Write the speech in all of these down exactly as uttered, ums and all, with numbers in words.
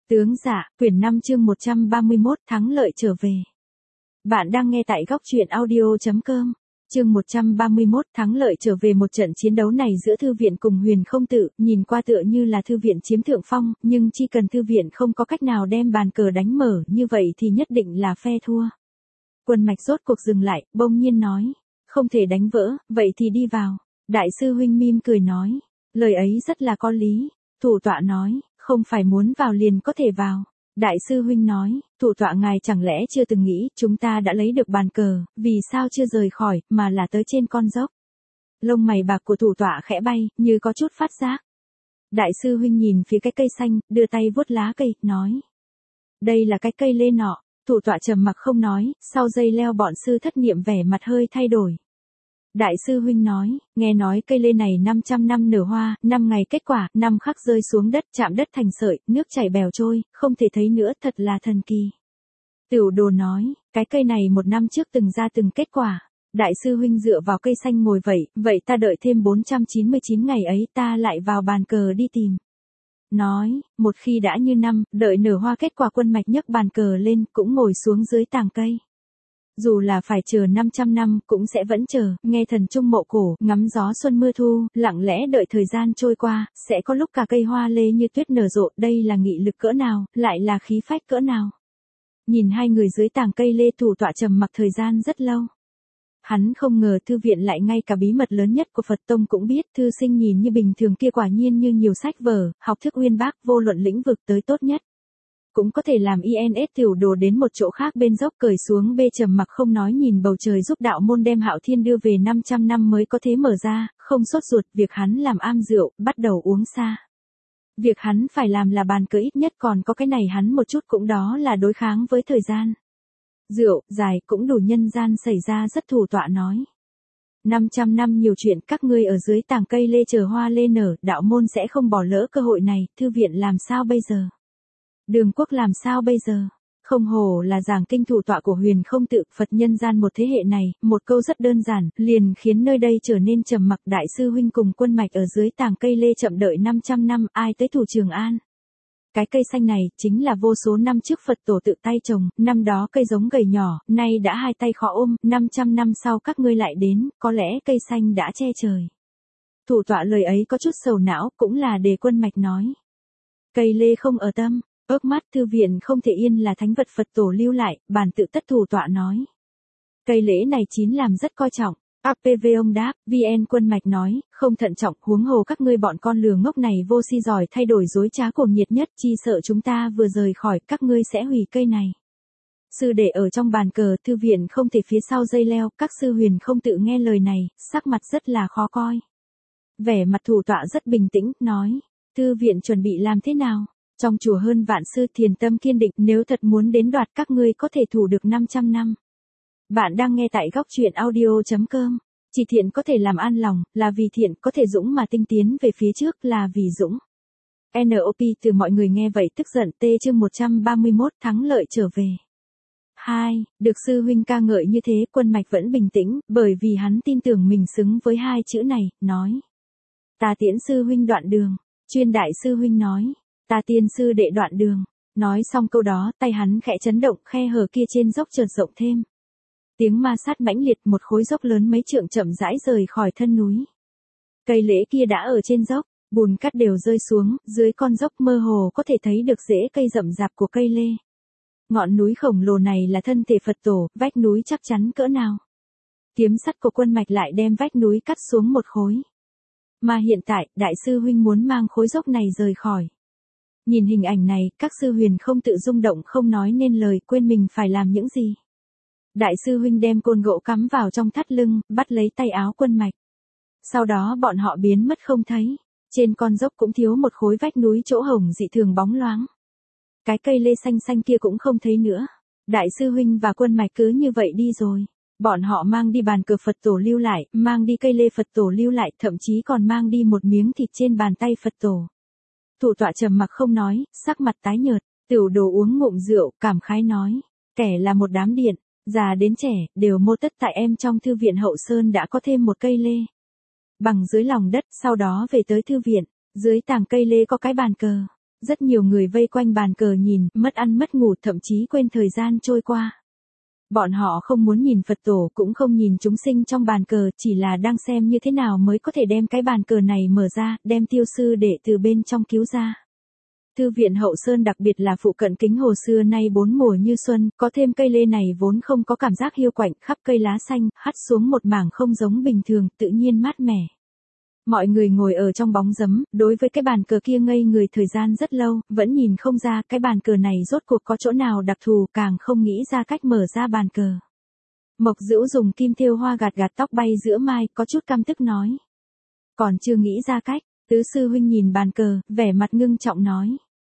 Tướng dạ, quyển năm chương một trăm ba mươi mốt thắng lợi trở về. Bạn đang nghe tại góc truyện audio chấm com. Chương một trăm ba mươi mốt thắng lợi trở về. Một trận chiến đấu này giữa thư viện cùng Huyền Không Tự, nhìn qua tựa như là thư viện chiếm thượng phong, nhưng chỉ cần thư viện không có cách nào đem bàn cờ đánh mở, như vậy thì nhất định là phe thua. Quân Mạch rốt cuộc dừng lại, bỗng nhiên nói, không thể đánh vỡ, vậy thì đi vào. Đại sư huynh mỉm cười nói, lời ấy rất là có lý. Thủ tọa nói, không phải muốn vào liền có thể vào. Đại sư huynh nói, thủ tọa ngài chẳng lẽ chưa từng nghĩ chúng ta đã lấy được bàn cờ, vì sao chưa rời khỏi, mà là tới trên con dốc. Lông mày bạc của thủ tọa khẽ bay, như có chút phát giác. Đại sư huynh nhìn phía cái cây xanh, đưa tay vuốt lá cây, nói. Đây là cái cây lê nọ. Thủ tọa trầm mặc không nói, sau giây leo bọn sư thất niệm vẻ mặt hơi thay đổi. Đại sư huynh nói, nghe nói cây lê này năm trăm năm nở hoa, năm ngày kết quả, năm khắc rơi xuống đất, chạm đất thành sợi, nước chảy bèo trôi, không thể thấy nữa, thật là thần kỳ. Tửu Đồ nói, cái cây này một năm trước từng ra từng kết quả. Đại sư huynh dựa vào cây xanh ngồi vậy, vậy ta đợi thêm bốn trăm chín mươi chín ngày ấy ta lại vào bàn cờ đi tìm. Nói, một khi đã như năm, đợi nở hoa kết quả. Quân Mạch nhấc bàn cờ lên, cũng ngồi xuống dưới tàng cây. Dù là phải chờ năm trăm năm, cũng sẽ vẫn chờ, nghe thần trung mộ cổ, ngắm gió xuân mưa thu, lặng lẽ đợi thời gian trôi qua, sẽ có lúc cả cây hoa lê như tuyết nở rộ, đây là nghị lực cỡ nào, lại là khí phách cỡ nào. Nhìn hai người dưới tàng cây lê, thủ tọa trầm mặc thời gian rất lâu. Hắn không ngờ thư viện lại ngay cả bí mật lớn nhất của Phật tông cũng biết. Thư sinh nhìn như bình thường kia quả nhiên như nhiều sách vở, học thức uyên bác, vô luận lĩnh vực tới tốt nhất. Cũng có thể làm i en ét. Tửu Đồ đến một chỗ khác bên dốc cởi xuống bê, trầm mặc không nói nhìn bầu trời, giúp đạo môn đem Hạo Thiên đưa về năm trăm năm mới có thể mở ra, không sốt ruột. Việc hắn làm am rượu, bắt đầu uống xa. Việc hắn phải làm là bàn cờ ít nhất còn có cái này hắn một chút, cũng đó là đối kháng với thời gian. Rượu, dài, cũng đủ nhân gian xảy ra rất. Thủ tọa nói. năm trăm năm nhiều chuyện, các ngươi ở dưới tàng cây lê chờ hoa lê nở, đạo môn sẽ không bỏ lỡ cơ hội này, thư viện làm sao bây giờ? Đường quốc làm sao bây giờ? Không hổ là giảng kinh thủ tọa của Huyền Không Tự, Phật nhân gian một thế hệ này, một câu rất đơn giản, liền khiến nơi đây trở nên trầm mặc. Đại sư huynh cùng Quân Mạch ở dưới tàng cây lê chậm đợi năm trăm năm, ai tới thủ Trường An? Cái cây xanh này, chính là vô số năm trước Phật tổ tự tay trồng, năm đó cây giống gầy nhỏ, nay đã hai tay khó ôm, năm trăm năm sau các ngươi lại đến, có lẽ cây xanh đã che trời. Thủ tọa lời ấy có chút sầu não, cũng là để Quân Mạch nói. Cây lê không ở tâm. Ước mắt thư viện không thể yên là thánh vật Phật tổ lưu lại, bản tự tất. Thủ tọa nói. Cây lễ này chín làm rất coi trọng. a pê vê ông đáp, vê en. Quân Mạch nói, không thận trọng, huống hồ các ngươi bọn con lừa ngốc này vô si giỏi thay đổi dối trá cuồng nhiệt nhất, chi sợ chúng ta vừa rời khỏi các ngươi sẽ hủy cây này. Sư đệ ở trong bàn cờ, thư viện không thể phía sau dây leo. Các sư Huyền Không Tự nghe lời này, sắc mặt rất là khó coi. Vẻ mặt thủ tọa rất bình tĩnh, nói, thư viện chuẩn bị làm thế nào? Trong chùa hơn vạn sư, thiền tâm kiên định, nếu thật muốn đến đoạt các ngươi có thể thủ được năm trăm năm. Bạn đang nghe tại góc truyện audio chấm com. Chỉ thiện có thể làm an lòng, là vì thiện, có thể dũng mà tinh tiến về phía trước, là vì dũng. en ô pê từ mọi người nghe vậy tức giận. T chương một trăm ba mươi mốt thắng lợi trở về. hai. Được sư huynh ca ngợi như thế, Quân Mạch vẫn bình tĩnh, bởi vì hắn tin tưởng mình xứng với hai chữ này, nói. Ta tiễn sư huynh đoạn đường. Chuyên đại sư huynh nói. Ta tiên sư đệ đoạn đường. Nói xong câu đó, tay hắn khẽ chấn động, khe hở kia trên dốc chợt rộng thêm. Tiếng ma sát mãnh liệt, một khối dốc lớn mấy trượng chậm rãi rời khỏi thân núi. Cây lễ kia đã ở trên dốc, bùn cát đều rơi xuống, dưới con dốc mơ hồ có thể thấy được rễ cây rậm rạp của cây lê. Ngọn núi khổng lồ này là thân thể Phật tổ, vách núi chắc chắn cỡ nào. Kiếm sắt của Quân Mạch lại đem vách núi cắt xuống một khối. Mà hiện tại, đại sư huynh muốn mang khối dốc này rời khỏi. Nhìn hình ảnh này, các sư Huyền Không Tự rung động không nói nên lời, quên mình phải làm những gì. Đại sư huynh đem côn gỗ cắm vào trong thắt lưng, bắt lấy tay áo Quân Mạch. Sau đó bọn họ biến mất không thấy. Trên con dốc cũng thiếu một khối vách núi chỗ hổng dị thường bóng loáng. Cái cây lê xanh xanh kia cũng không thấy nữa. Đại sư huynh và Quân Mạch cứ như vậy đi rồi. Bọn họ mang đi bàn cờ Phật tổ lưu lại, mang đi cây lê Phật tổ lưu lại, thậm chí còn mang đi một miếng thịt trên bàn tay Phật tổ. Thủ tọa trầm mặc không nói, sắc mặt tái nhợt. Tửu Đồ uống ngụm rượu, cảm khái nói, kẻ là một đám điện, già đến trẻ, đều mô tất tại em trong thư viện Hậu Sơn đã có thêm một cây lê. Bằng dưới lòng đất, sau đó về tới thư viện, dưới tàng cây lê có cái bàn cờ. Rất nhiều người vây quanh bàn cờ nhìn, mất ăn mất ngủ, thậm chí quên thời gian trôi qua. Bọn họ không muốn nhìn Phật tổ, cũng không nhìn chúng sinh trong bàn cờ, chỉ là đang xem như thế nào mới có thể đem cái bàn cờ này mở ra, đem Tiêu sư đệ từ bên trong cứu ra. Thư viện Hậu Sơn đặc biệt là phụ cận Kính Hồ xưa nay bốn mùa như xuân, có thêm cây lê này vốn không có cảm giác hiu quạnh, khắp cây lá xanh, hắt xuống một mảng không giống bình thường, tự nhiên mát mẻ. Mọi người ngồi ở trong bóng rấm, đối với cái bàn cờ kia ngây người thời gian rất lâu, vẫn nhìn không ra cái bàn cờ này rốt cuộc có chỗ nào đặc thù, càng không nghĩ ra cách mở ra bàn cờ. Mộc Dữu dùng kim thêu hoa gạt gạt tóc bay giữa mai, có chút căm tức nói. Còn chưa nghĩ ra cách, tứ sư huynh nhìn bàn cờ, vẻ mặt ngưng trọng nói.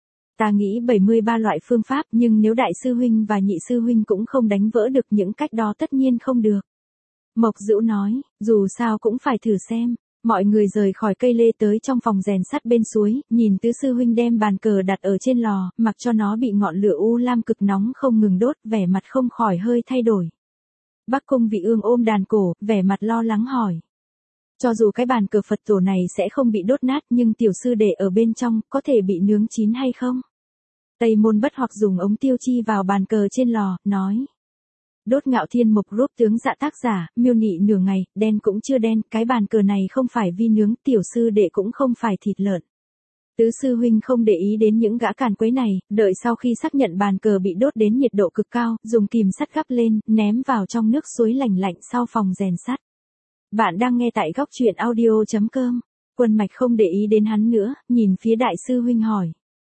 Ta nghĩ bảy mươi ba loại phương pháp, nhưng nếu đại sư huynh và nhị sư huynh cũng không đánh vỡ được những cách đó tất nhiên không được. Mộc Dữu nói, dù sao cũng phải thử xem. Mọi người rời khỏi cây lê tới trong phòng rèn sắt bên suối, nhìn tứ sư huynh đem bàn cờ đặt ở trên lò, mặc cho nó bị ngọn lửa u lam cực nóng không ngừng đốt, vẻ mặt không khỏi hơi thay đổi. Bắc Cung Vị Ương ôm đàn cổ, vẻ mặt lo lắng hỏi. Cho dù cái bàn cờ Phật tổ này sẽ không bị đốt nát, nhưng tiểu sư đệ ở bên trong, có thể bị nướng chín hay không? Tây Môn Bất Hoặc dùng ống tiêu chi vào bàn cờ trên lò, nói. Đốt Ngạo Thiên Mộc Group tướng dạ tác giả, miêu nị nửa ngày, đen cũng chưa đen, cái bàn cờ này không phải vi nướng, tiểu sư đệ cũng không phải thịt lợn. Tứ sư huynh không để ý đến những gã càn quấy này, đợi sau khi xác nhận bàn cờ bị đốt đến nhiệt độ cực cao, dùng kìm sắt gắp lên, ném vào trong nước suối lạnh lạnh sau phòng rèn sắt. Bạn đang nghe tại góc truyện audio chấm com. Quân Mạch không để ý đến hắn nữa, nhìn phía đại sư huynh hỏi.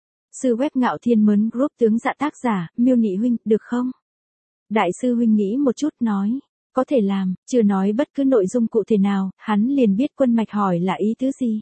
Sư web Ngạo Thiên Mấn Group tướng dạ tác giả, miêu nị huynh, được không? Đại sư huynh nghĩ một chút nói, có thể làm, chưa nói bất cứ nội dung cụ thể nào, hắn liền biết Quân Mạch hỏi là ý tứ gì.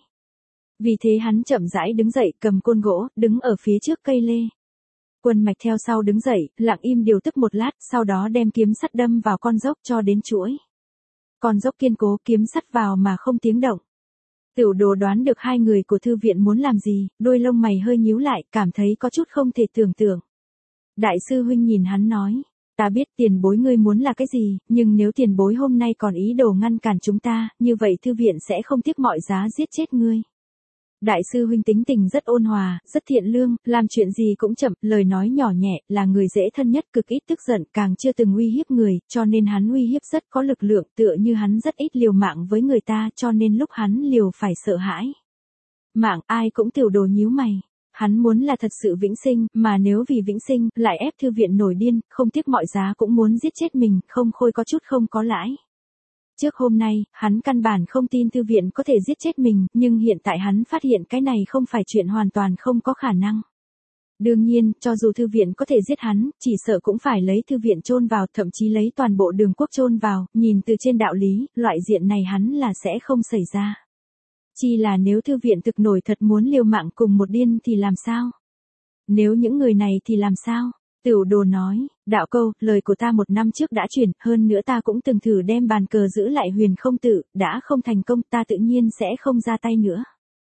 Vì thế hắn chậm rãi đứng dậy, cầm côn gỗ, đứng ở phía trước cây lê. Quân Mạch theo sau đứng dậy, lặng im điều tức một lát, sau đó đem kiếm sắt đâm vào con dốc cho đến chuỗi. Con dốc kiên cố, kiếm sắt vào mà không tiếng động. Tiểu Đồ đoán được hai người của thư viện muốn làm gì, đôi lông mày hơi nhíu lại, cảm thấy có chút không thể tưởng tượng. Đại sư huynh nhìn hắn nói. Ta biết tiền bối ngươi muốn là cái gì, nhưng nếu tiền bối hôm nay còn ý đồ ngăn cản chúng ta, như vậy thư viện sẽ không tiếc mọi giá giết chết ngươi. Đại sư huynh tính tình rất ôn hòa, rất thiện lương, làm chuyện gì cũng chậm, lời nói nhỏ nhẹ, là người dễ thân nhất, cực ít tức giận, càng chưa từng uy hiếp người, cho nên hắn uy hiếp rất có lực lượng, tựa như hắn rất ít liều mạng với người ta, cho nên lúc hắn liều phải sợ hãi. Mạng, ai cũng Tiểu Đồ nhíu mày. Hắn muốn là thật sự vĩnh sinh, mà nếu vì vĩnh sinh, lại ép thư viện nổi điên, không tiếc mọi giá cũng muốn giết chết mình, không khôi có chút không có lãi. Trước hôm nay, hắn căn bản không tin thư viện có thể giết chết mình, nhưng hiện tại hắn phát hiện cái này không phải chuyện hoàn toàn không có khả năng. Đương nhiên, cho dù thư viện có thể giết hắn, chỉ sợ cũng phải lấy thư viện chôn vào, thậm chí lấy toàn bộ Đường Quốc chôn vào, nhìn từ trên đạo lý, loại diện này hắn là sẽ không xảy ra. Chỉ là nếu thư viện thực nổi thật muốn liều mạng cùng một điên thì làm sao? Nếu những người này thì làm sao? Tiểu Đồ nói, đạo câu, lời của ta một năm trước đã chuyển, hơn nữa ta cũng từng thử đem bàn cờ giữ lại Huyền Không Tự, đã không thành công, ta tự nhiên sẽ không ra tay nữa.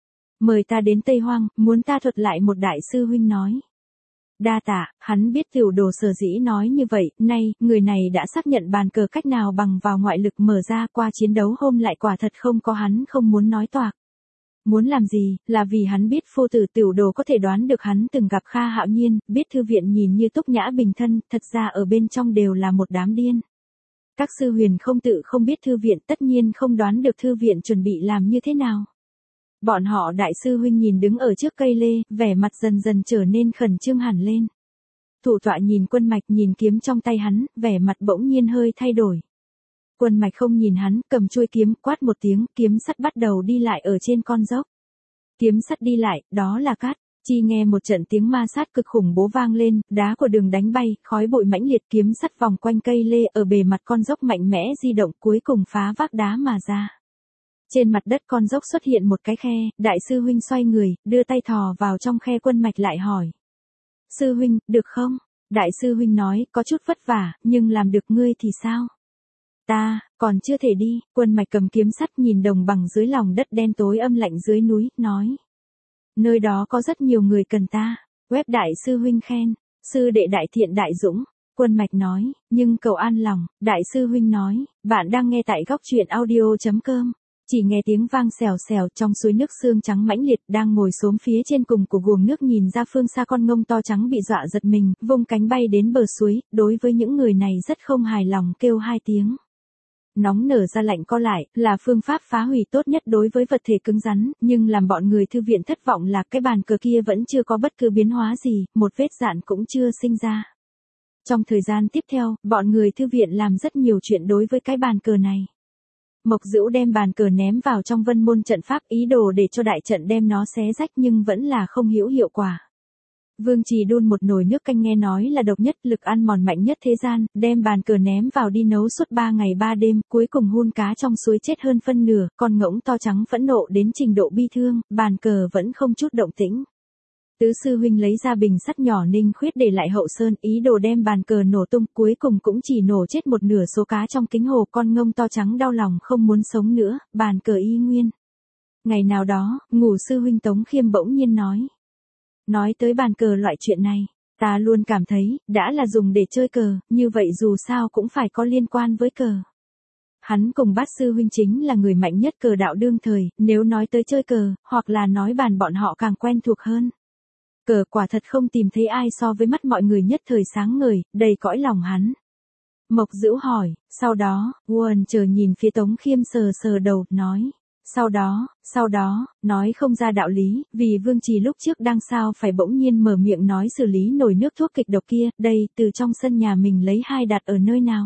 Mời ta đến Tây Hoang, muốn ta thuật lại một đại sư huynh nói. Đa tạ, hắn biết Tiểu Đồ sở dĩ nói như vậy, nay, người này đã xác nhận bàn cờ cách nào bằng vào ngoại lực mở ra, qua chiến đấu hôm lại quả thật không có hắn không muốn nói toạc. Muốn làm gì, là vì hắn biết phu tử Tiểu Đồ có thể đoán được hắn từng gặp Kha Hạo Nhiên, biết thư viện nhìn như túc nhã bình thân, thật ra ở bên trong đều là một đám điên. Các sư Huyền Không Tự không biết thư viện, tất nhiên không đoán được thư viện chuẩn bị làm như thế nào. Bọn họ đại sư huynh nhìn đứng ở trước cây lê, vẻ mặt dần dần trở nên khẩn trương hẳn lên. Thủ tọa nhìn Quân Mạch, nhìn kiếm trong tay hắn, vẻ mặt bỗng nhiên hơi thay đổi. Quân Mạch không nhìn hắn, cầm chuôi kiếm, quát một tiếng, kiếm sắt bắt đầu đi lại ở trên con dốc. Kiếm sắt đi lại, đó là cát. Chi nghe một trận tiếng ma sát cực khủng bố vang lên, đá của đường đánh bay, khói bụi mãnh liệt, kiếm sắt vòng quanh cây lê ở bề mặt con dốc mạnh mẽ di động, cuối cùng phá vác đá mà ra. Trên mặt đất con dốc xuất hiện một cái khe, đại sư huynh xoay người, đưa tay thò vào trong khe. Quân Mạch lại hỏi. Sư huynh, được không? Đại sư huynh nói, có chút vất vả, nhưng làm được, ngươi thì sao? Ta, còn chưa thể đi. Quân Mạch cầm kiếm sắt nhìn đồng bằng dưới lòng đất đen tối âm lạnh dưới núi, nói. Nơi đó có rất nhiều người cần ta. Web đại sư huynh khen. Sư đệ đại thiện đại dũng. Quân Mạch nói, nhưng cầu an lòng. Đại sư huynh nói, bạn đang nghe tại góc truyện audio chấm com. Chỉ nghe tiếng vang xèo xèo, trong suối nước sương trắng mãnh liệt, đang ngồi xổm phía trên cùng của guồng nước nhìn ra phương xa, con ngông to trắng bị dọa giật mình, vung cánh bay đến bờ suối, đối với những người này rất không hài lòng, kêu hai tiếng. Nóng nở ra lạnh co lại, là phương pháp phá hủy tốt nhất đối với vật thể cứng rắn, nhưng làm bọn người thư viện thất vọng là cái bàn cờ kia vẫn chưa có bất cứ biến hóa gì, một vết dạn cũng chưa sinh ra. Trong thời gian tiếp theo, bọn người thư viện làm rất nhiều chuyện đối với cái bàn cờ này. Mộc Dữu đem bàn cờ ném vào trong vân môn trận pháp, ý đồ để cho đại trận đem nó xé rách, nhưng vẫn là không hữu hiệu quả. Vương Trì đun một nồi nước canh nghe nói là độc nhất, lực ăn mòn mạnh nhất thế gian, đem bàn cờ ném vào đi nấu suốt ba ngày ba đêm, cuối cùng hun cá trong suối chết hơn phân nửa, con ngỗng to trắng phẫn nộ đến trình độ bi thương, bàn cờ vẫn không chút động tĩnh. Tứ sư huynh lấy ra bình sắt nhỏ Ninh Khuyết để lại hậu sơn, ý đồ đem bàn cờ nổ tung, cuối cùng cũng chỉ nổ chết một nửa số cá trong kính hồ, con ngông to trắng đau lòng không muốn sống nữa, bàn cờ y nguyên. Ngày nào đó, Ngũ sư huynh Tống Khiêm bỗng nhiên nói. Nói tới bàn cờ loại chuyện này, ta luôn cảm thấy, đã là dùng để chơi cờ, như vậy dù sao cũng phải có liên quan với cờ. Hắn cùng Bát sư huynh chính là người mạnh nhất cờ đạo đương thời, nếu nói tới chơi cờ, hoặc là nói bàn bọn họ càng quen thuộc hơn. Cờ quả thật không tìm thấy ai so với mắt mọi người nhất thời sáng ngời, đầy cõi lòng hắn. Mộc Dữu hỏi, sau đó, Uẩn chờ nhìn phía Tống Khiêm sờ sờ đầu, nói. Sau đó, sau đó, nói không ra đạo lý, vì Vương Trì lúc trước đang sao phải bỗng nhiên mở miệng nói xử lý nồi nước thuốc kịch độc kia, đây, từ trong sân nhà mình lấy hai đặt ở nơi nào.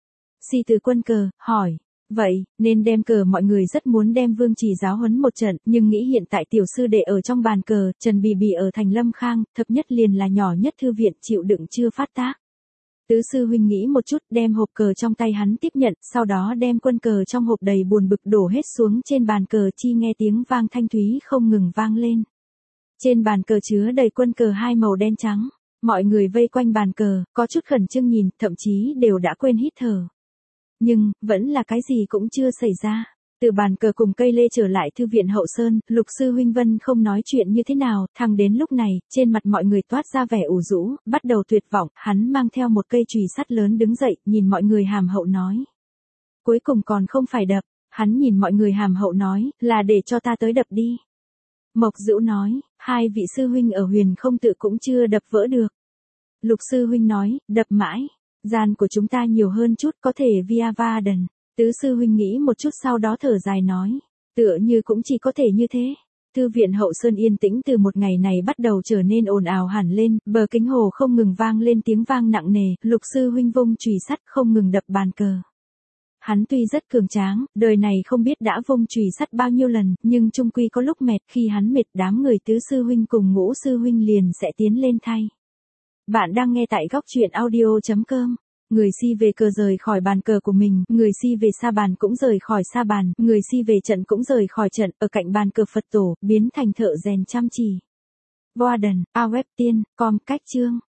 Si Từ Quân cờ, hỏi. Vậy, nên đem cờ, mọi người rất muốn đem Vương Trì giáo huấn một trận, nhưng nghĩ hiện tại tiểu sư đệ ở trong bàn cờ, Trần Bì Bì ở thành Lâm Khang, thập nhất liền là nhỏ nhất thư viện, chịu đựng chưa phát tác. Tứ sư huynh nghĩ một chút, đem hộp cờ trong tay hắn tiếp nhận, sau đó đem quân cờ trong hộp đầy buồn bực đổ hết xuống trên bàn cờ, chi nghe tiếng vang thanh thúy không ngừng vang lên. Trên bàn cờ chứa đầy quân cờ hai màu đen trắng, mọi người vây quanh bàn cờ, có chút khẩn trương nhìn, thậm chí đều đã quên hít thở. Nhưng, vẫn là cái gì cũng chưa xảy ra. Từ bàn cờ cùng cây lê trở lại thư viện hậu sơn, Lục sư huynh Vân không nói chuyện như thế nào, thẳng đến lúc này, trên mặt mọi người toát ra vẻ ủ rũ, bắt đầu tuyệt vọng, hắn mang theo một cây chùy sắt lớn đứng dậy, nhìn mọi người hàm hậu nói. Cuối cùng còn không phải đập, hắn nhìn mọi người hàm hậu nói, là để cho ta tới đập đi. Mộc Dữu nói, hai vị sư huynh ở Huyền Không Tự cũng chưa đập vỡ được. Lục sư huynh nói, đập mãi, gian của chúng ta nhiều hơn chút, có thể via va đần. Tứ sư huynh nghĩ một chút sau đó thở dài nói, tựa như cũng chỉ có thể như thế. Thư viện hậu sơn yên tĩnh từ một ngày này bắt đầu trở nên ồn ào hẳn lên, bờ kính hồ không ngừng vang lên tiếng vang nặng nề, Lục sư huynh vung chùy sắt không ngừng đập bàn cờ. Hắn tuy rất cường tráng, đời này không biết đã vung chùy sắt bao nhiêu lần, nhưng chung quy có lúc mệt, khi hắn mệt đám người Tứ sư huynh cùng Ngũ sư huynh liền sẽ tiến lên thay. Bạn đang nghe tại góc truyện audio chấm com. Người si về cờ rời khỏi bàn cờ của mình, người si về sa bàn cũng rời khỏi sa bàn, người si về trận cũng rời khỏi trận, ở cạnh bàn cờ Phật tổ, biến thành thợ rèn chăm chỉ. Boaden, a web tiên, com, cách chương.